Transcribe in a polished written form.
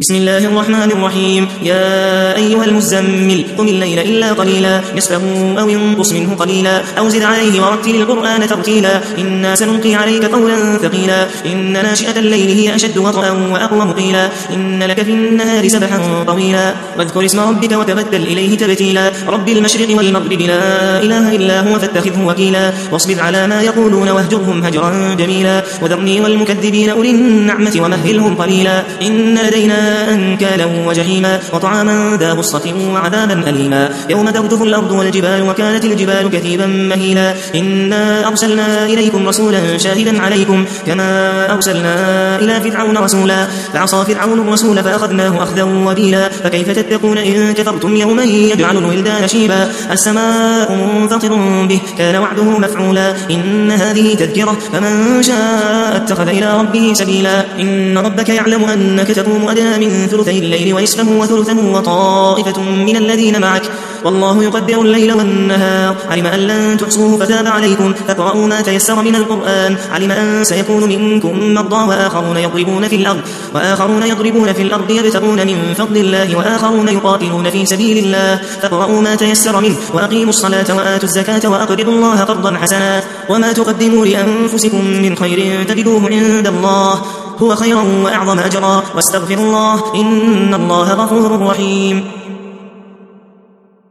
بسم الله الرحمن الرحيم. يا أيها المزمل قم الليل إلا قليلا نصفه أو انقص منه قليلا أو زد عليه ورتل القرآن ترتيلا إنا سنلقي عليك قولا ثقيلا إن ناشئة الليل هي أشد وطئا وأقوم قيلا إن لك في النهار سبحا طويلا واذكر اسم ربك وتبتل إليه تبتيلا رب المشرق والمغرب لا إله إلا هو فاتخذه وكيلا واصبر على ما يقولون واهجرهم هجرا جميلا وذرني والمكذبين أولي النعمة ومهلهم قليلا إن لدينا أنكالا وجحيما وطعاما ذا غصة وعذابا أليما يوم ترجف الأرض والجبال وكانت الجبال كثيبا مهيلا إنا أرسلنا إليكم رسولا شاهدا عليكم كما أرسلنا إلى فرعون رسولا فعصى فرعون الرسول فأخذناه أخذا وبيلا فكيف تتقون إن كفرتم يوما يجعل الولدان شيبا السماء منفطر به كان وعده مفعولا إن هذه تذكرة فمن شاء اتخذ إلى ربه سبيلا إن ربك يعلم أنك تقوم أدنى من ثلثي الليل ونصفه وثلثه وطائفة من الذين معك والله يقدر الليل والنهار علم أن لن تحصوه فتاب عليكم فاقرؤوا ما تيسر من القرآن علم أن سيكون منكم مرضى وآخرون يضربون في الأرض يبتغون من فضل الله وآخرون يقاتلون في سبيل الله فاقرؤوا ما تيسر منه وأقيموا الصلاة وآتوا الزكاة وأقرضوا الله قرضا حسنا وما تقدموا لأنفسكم من خير تجدوه عند الله هو خيرا وأعظم أجرا واستغفروا الله إن الله غفور رحيم.